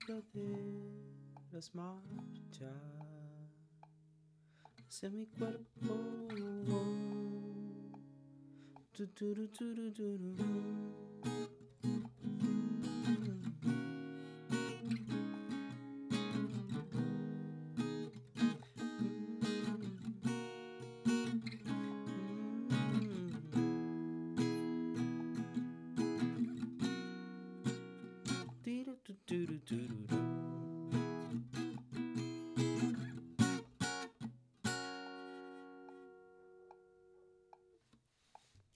puedes marchar hacia mi cuerpo. Tu, tu, tu, tu, tu, tu, tu.